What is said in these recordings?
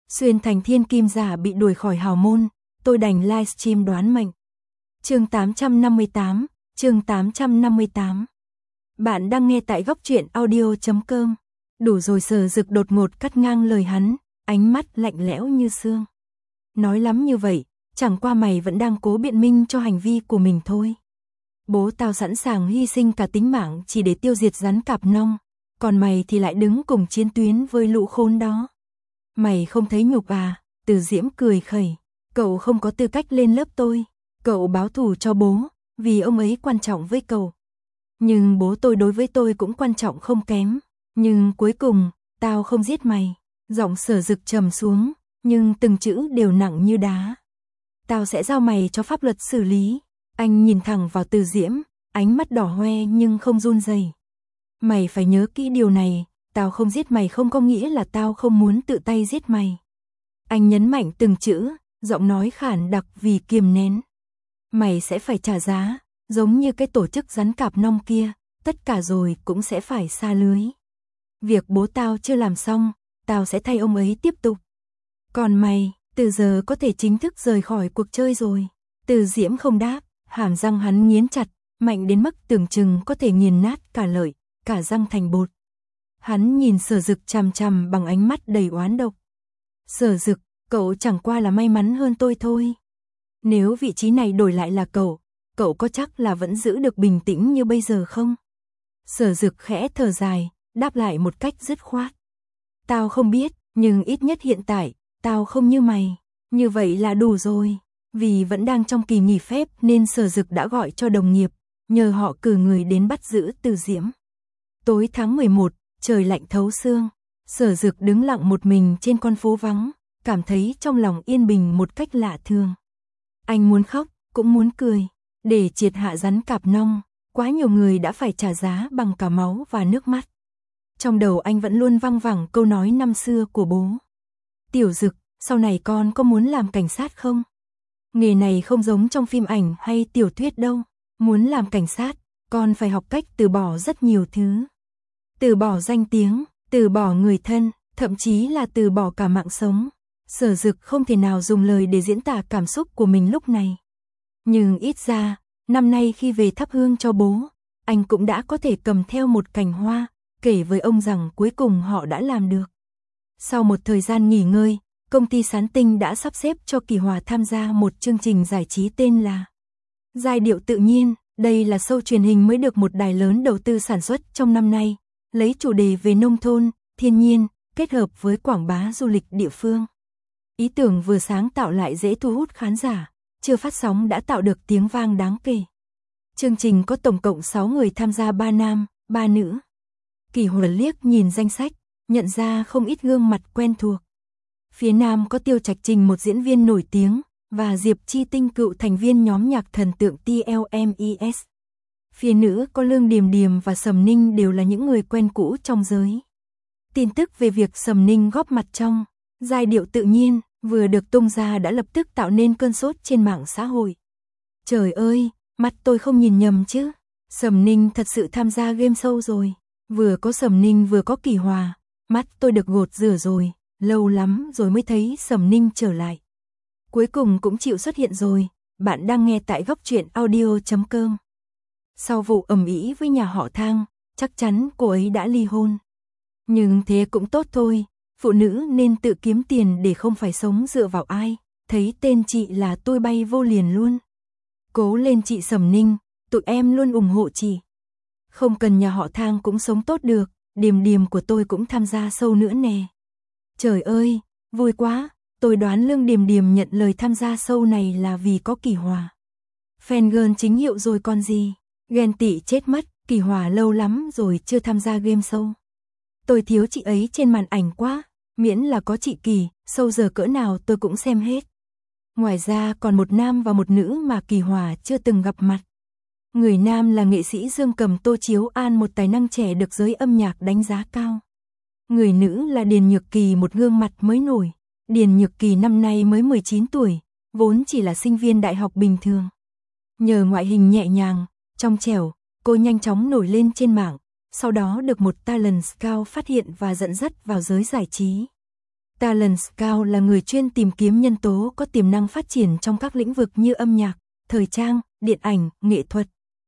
Xuyên thành thiên kim giả bị đuổi khỏi hào môn, tôi đành livestream đoán mệnh. Chương 858, chương 858. Bạn đang nghe tại goctruyện.audio.com. Đủ rồi. Sở Dực đột ngột cắt ngang lời hắn, ánh mắt lạnh lẽo như xương. Nói lắm như vậy, chẳng qua mày vẫn đang cố biện minh cho hành vi của mình thôi. Bố tao sẵn sàng hy sinh cả tính mạng chỉ để tiêu diệt rắn cạp nong, còn mày thì lại đứng cùng chiến tuyến với lũ khốn đó. Mày không thấy nhục à? Từ Diễm cười khẩy. Cậu không có tư cách lên lớp tôi. Cậu báo thù cho bố, vì ông ấy quan trọng với cậu. Nhưng bố tôi đối với tôi cũng quan trọng không kém. Nhưng cuối cùng, tao không giết mày. Giọng Sở Dực trầm xuống, nhưng từng chữ đều nặng như đá. Tao sẽ giao mày cho pháp luật xử lý. Anh nhìn thẳng vào Từ Diễm, ánh mắt đỏ hoe nhưng không run rẩy. Mày phải nhớ kỹ điều này, tao không giết mày không có nghĩa là tao không muốn tự tay giết mày. Anh nhấn mạnh từng chữ, giọng nói khản đặc vì kiềm nén. Mày sẽ phải trả giá, giống như cái tổ chức rắn cạp nong kia, tất cả rồi cũng sẽ phải sa lưới. Việc bố tao chưa làm xong, tao sẽ thay ông ấy tiếp tục. Còn mày, từ giờ có thể chính thức rời khỏi cuộc chơi rồi. Từ Diễm không đáp, hàm răng hắn nghiến chặt, mạnh đến mức tưởng chừng có thể nghiền nát cả lợi, cả răng thành bột. Hắn nhìn Sở Dực chằm chằm bằng ánh mắt đầy oán độc. Sở Dực, cậu chẳng qua là may mắn hơn tôi thôi. Nếu vị trí này đổi lại là cậu có chắc là vẫn giữ được bình tĩnh như bây giờ không? Sở Dực khẽ thở dài, đáp lại một cách dứt khoát. Tao không biết, nhưng ít nhất hiện tại, tao không như mày. Như vậy là đủ rồi. Vì vẫn đang trong kỳ nghỉ phép nên Sở Dực đã gọi cho đồng nghiệp, nhờ họ cử người đến bắt giữ Từ Diễm. Tối tháng 11, trời lạnh thấu xương. Sở Dực đứng lặng một mình trên con phố vắng, cảm thấy trong lòng yên bình một cách lạ thường. Anh muốn khóc, cũng muốn cười. Để triệt hạ rắn cạp nong, quá nhiều người đã phải trả giá bằng cả máu và nước mắt. Trong đầu anh vẫn luôn văng vẳng câu nói năm xưa của bố. Tiểu Dực, sau này con có muốn làm cảnh sát không? Nghề này không giống trong phim ảnh hay tiểu thuyết đâu. Muốn làm cảnh sát, con phải học cách từ bỏ rất nhiều thứ. Từ bỏ danh tiếng, từ bỏ người thân, thậm chí là từ bỏ cả mạng sống. Sở Dực không thể nào dùng lời để diễn tả cảm xúc của mình lúc này. Nhưng ít ra, năm nay khi về thắp hương cho bố, anh cũng đã có thể cầm theo một cành hoa, kể với ông rằng cuối cùng họ đã làm được. Sau một thời gian nghỉ ngơi, công ty Sán Tinh đã sắp xếp cho Kỳ Hòa tham gia một chương trình giải trí tên là Giai điệu tự nhiên. Đây là show truyền hình mới được một đài lớn đầu tư sản xuất trong năm nay, lấy chủ đề về nông thôn, thiên nhiên, kết hợp với quảng bá du lịch địa phương. Ý tưởng vừa sáng tạo lại dễ thu hút khán giả, chưa phát sóng đã tạo được tiếng vang đáng kể. Chương trình có tổng cộng 6 người tham gia, 3 nam, 3 nữ. Kỳ Hòa liếc nhìn danh sách, nhận ra không ít gương mặt quen thuộc. Phía nam có Tiêu Trạch Trình, một diễn viên nổi tiếng, và Diệp Chi Tinh, cựu thành viên nhóm nhạc thần tượng TLMES. Phía nữ có Lương Điềm Điềm và Sầm Ninh, đều là những người quen cũ trong giới. Tin tức về việc Sầm Ninh góp mặt trong Giai điệu tự nhiên vừa được tung ra đã lập tức tạo nên cơn sốt trên mạng xã hội. Trời ơi, mắt tôi không nhìn nhầm chứ? Sầm Ninh thật sự tham gia game show rồi. Vừa có Sầm Ninh vừa có Kỳ Hòa, mắt tôi được gột rửa rồi, lâu lắm rồi mới thấy Sầm Ninh trở lại. Cuối cùng cũng chịu xuất hiện rồi. Bạn đang nghe tại goctruyện.audio.com. Sau vụ ầm ĩ với nhà họ Thang, chắc chắn cô ấy đã ly hôn. Nhưng thế cũng tốt thôi, phụ nữ nên tự kiếm tiền để không phải sống dựa vào ai. Thấy tên chị là tôi bay vô liền luôn. Cố lên chị Sầm Ninh, tụi em luôn ủng hộ chị. Không cần nhà họ Thang cũng sống tốt được, Điềm Điềm của tôi cũng tham gia show nữa nè. Trời ơi, vui quá. Tôi đoán Lương Điềm Điềm nhận lời tham gia show này là vì có Kỳ Hòa. Fangirl chính hiệu rồi còn gì. Ghen tị chết mất, Kỳ Hòa lâu lắm rồi chưa tham gia game show. Tôi thiếu chị ấy trên màn ảnh quá. Miễn là có chị Kỳ, show giờ cỡ nào tôi cũng xem hết. Ngoài ra còn một nam và một nữ mà Kỳ Hòa chưa từng gặp mặt. Người nam là nghệ sĩ Dương Cầm Tô Chiếu An, một tài năng trẻ được giới âm nhạc đánh giá cao. Người nữ là Điền Nhược Kỳ, một gương mặt mới nổi. Điền Nhược Kỳ năm nay mới 19 tuổi, vốn chỉ là sinh viên đại học bình thường. Nhờ ngoại hình nhẹ nhàng, trong trẻo, cô nhanh chóng nổi lên trên mạng, sau đó được một talent scout phát hiện và dẫn dắt vào giới giải trí. Talent Scout là người chuyên tìm kiếm nhân tố có tiềm năng phát triển trong các lĩnh vực như âm nhạc, thời trang, điện ảnh, nghệ thuật.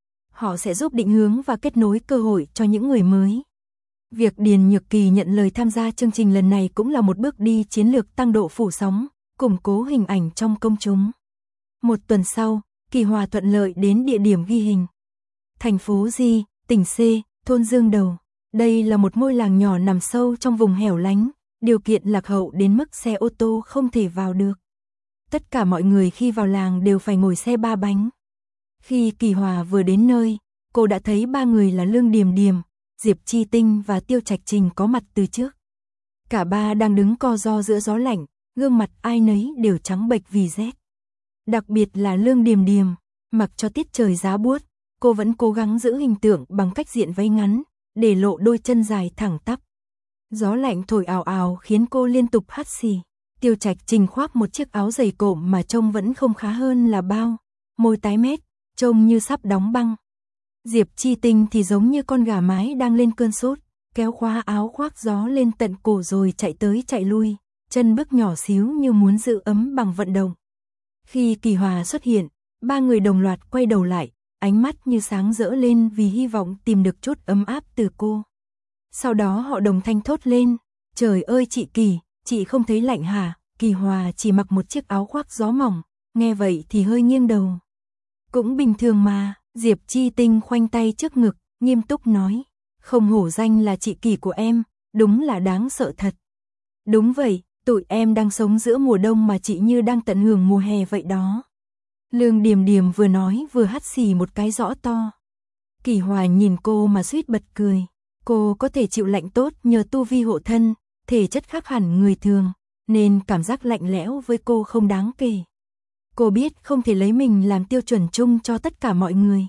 Họ sẽ giúp định hướng và kết nối cơ hội cho những người mới. Việc Điền Nhược Kỳ nhận lời tham gia chương trình lần này cũng là một bước đi chiến lược tăng độ phủ sóng, củng cố hình ảnh trong công chúng. Một tuần sau, Kỳ Hòa thuận lợi đến địa điểm ghi hình. Thành phố Di, tỉnh C, thôn Dương Đầu. Đây là một ngôi làng nhỏ nằm sâu trong vùng hẻo lánh, điều kiện lạc hậu đến mức xe ô tô không thể vào được. Tất cả mọi người khi vào làng đều phải ngồi xe 3 bánh. Khi Kỳ Hòa vừa đến nơi, cô đã thấy 3 người là Lương Điềm Điềm, Diệp Chi Tinh và Tiêu Trạch Trình có mặt từ trước. Cả ba đang đứng co ro giữa gió lạnh, gương mặt ai nấy đều trắng bệch vì rét. Đặc biệt là Lương Điềm Điềm, mặc cho tiết trời giá buốt, cô vẫn cố gắng giữ hình tượng bằng cách diện váy ngắn, để lộ đôi chân dài thẳng tắp. Gió lạnh thổi ào ào khiến cô liên tục hắt xì. Tiêu Trạch Trình khoác một chiếc áo dày cộm mà trông vẫn không khá hơn là bao, môi tái mét, trông như sắp đóng băng. Diệp Chi Tinh thì giống như con gà mái đang lên cơn sốt, kéo khóa áo khoác gió lên tận cổ rồi chạy tới chạy lui, chân bước nhỏ xíu như muốn giữ ấm bằng vận động. Khi Kỳ Hòa xuất hiện, 3 người đồng loạt quay đầu lại, ánh mắt như sáng rỡ lên vì hy vọng tìm được chút ấm áp từ cô. Sau đó họ đồng thanh thốt lên, trời ơi chị Kỳ, chị không thấy lạnh hả? Kỳ Hòa chỉ mặc một chiếc áo khoác gió mỏng, nghe vậy thì hơi nghiêng đầu. Cũng bình thường mà, Diệp Chi Tinh khoanh tay trước ngực, nghiêm túc nói, không hổ danh là chị Kỳ của em, đúng là đáng sợ thật. Đúng vậy, tụi em đang sống giữa mùa đông mà chị như đang tận hưởng mùa hè vậy đó. Lương Điềm Điềm vừa nói vừa hắt xì một cái rõ to. Kỳ Hòa nhìn cô mà suýt bật cười. Cô có thể chịu lạnh tốt nhờ tu vi hộ thân, thể chất khác hẳn người thường, nên cảm giác lạnh lẽo với cô không đáng kể. Cô biết không thể lấy mình làm tiêu chuẩn chung cho tất cả mọi người.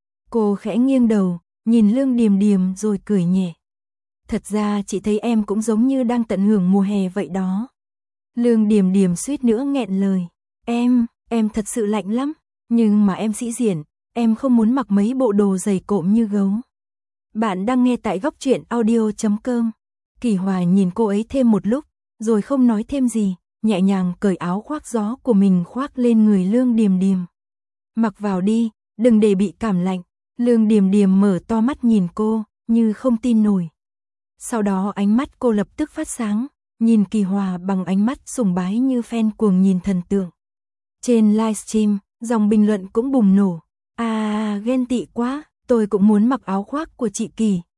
Cô khẽ nghiêng đầu, nhìn Lương Điềm Điềm rồi cười nhẹ. Thật ra chị thấy em cũng giống như đang tận hưởng mùa hè vậy đó. Lương Điềm Điềm suýt nữa nghẹn lời. Em thật sự lạnh lắm, nhưng mà em sĩ diện, em không muốn mặc mấy bộ đồ dày cộm như gấu. Bạn đang nghe tại góc truyện audio.com. Kỳ Hòa nhìn cô ấy thêm một lúc, rồi không nói thêm gì, nhẹ nhàng cởi áo khoác gió của mình khoác lên người Lương Điềm Điềm. Mặc vào đi, đừng để bị cảm lạnh. Lương Điềm Điềm mở to mắt nhìn cô, như không tin nổi. Sau đó ánh mắt cô lập tức phát sáng, nhìn Kỳ Hòa bằng ánh mắt sùng bái như fan cuồng nhìn thần tượng. Trên livestream, dòng bình luận cũng bùng nổ. Ghen tị quá, tôi cũng muốn mặc áo khoác của chị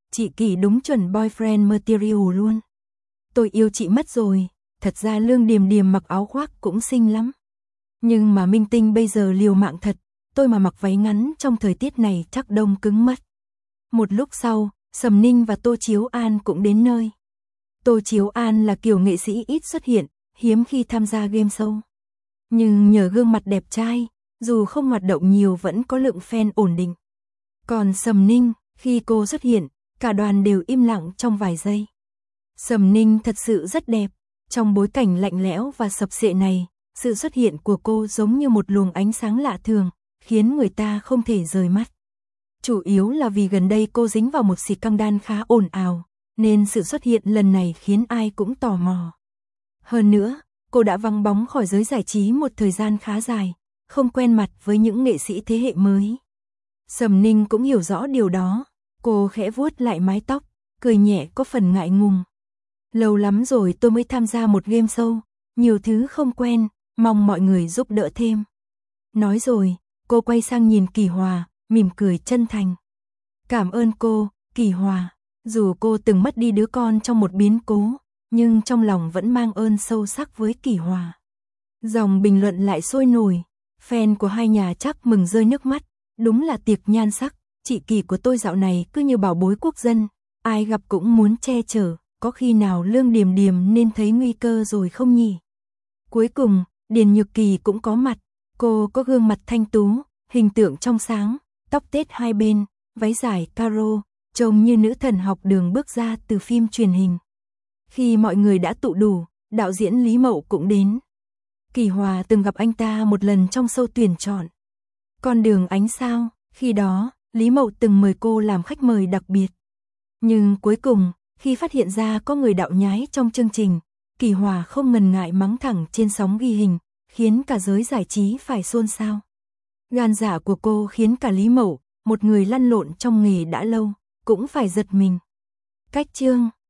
Kỳ đúng chuẩn boyfriend material luôn. Tôi yêu chị mất rồi, thật ra Lương Điềm Điềm mặc áo khoác cũng xinh lắm. Nhưng mà minh tinh bây giờ liều mạng thật, tôi mà mặc váy ngắn trong thời tiết này chắc đông cứng mất. Một lúc sau, Sầm Ninh và Tô Chiếu An cũng đến nơi. Tô Chiếu An là kiểu nghệ sĩ ít xuất hiện, hiếm khi tham gia game show. Nhưng nhờ gương mặt đẹp trai, dù không hoạt động nhiều vẫn có lượng fan ổn định. Còn Sầm Ninh, khi cô xuất hiện, cả đoàn đều im lặng trong vài giây. Sầm Ninh thật sự rất đẹp, trong bối cảnh lạnh lẽo và sập sệ này, sự xuất hiện của cô giống như một luồng ánh sáng lạ thường, khiến người ta không thể rời mắt. Chủ yếu là vì gần đây cô dính vào một scandal khá ồn ào, nên sự xuất hiện lần này khiến ai cũng tò mò. Hơn nữa, cô đã vắng bóng khỏi giới giải trí một thời gian khá dài, không quen mặt với những nghệ sĩ thế hệ mới. Sầm Ninh cũng hiểu rõ điều đó, cô khẽ vuốt lại mái tóc, cười nhẹ có phần ngại ngùng. Lâu lắm rồi tôi mới tham gia một game show, nhiều thứ không quen, mong mọi người giúp đỡ thêm. Nói rồi, cô quay sang nhìn Kỳ Hòa, mỉm cười chân thành. Cảm ơn cô, Kỳ Hòa, dù cô từng mất đi đứa con trong một biến cố, nhưng trong lòng vẫn mang ơn sâu sắc với Kỳ Hòa. Dòng bình luận lại sôi nổi, fan của hai nhà chắc mừng rơi nước mắt, đúng là tiệc nhan sắc, chị Kỳ của tôi dạo này cứ như bảo bối quốc dân, ai gặp cũng muốn che chở, có khi nào Lương Điềm Điềm nên thấy nguy cơ rồi không nhỉ? Cuối cùng, Điền Nhược Kỳ cũng có mặt, cô có gương mặt thanh tú, hình tượng trong sáng, tóc tết hai bên, váy dài caro, trông như nữ thần học đường bước ra từ phim truyền hình. Khi mọi người đã tụ đủ, đạo diễn Lý Mậu cũng đến. Kỳ Hòa từng gặp anh ta một lần trong show tuyển chọn Con đường ánh sao, khi đó, Lý Mậu từng mời cô làm khách mời đặc biệt. Nhưng cuối cùng, khi phát hiện ra có người đạo nhái trong chương trình, Kỳ Hòa không ngần ngại mắng thẳng trên sóng ghi hình, khiến cả giới giải trí phải xôn xao. Gan dạ của cô khiến cả Lý Mậu, một người lăn lộn trong nghề đã lâu, cũng phải giật mình. Cách chương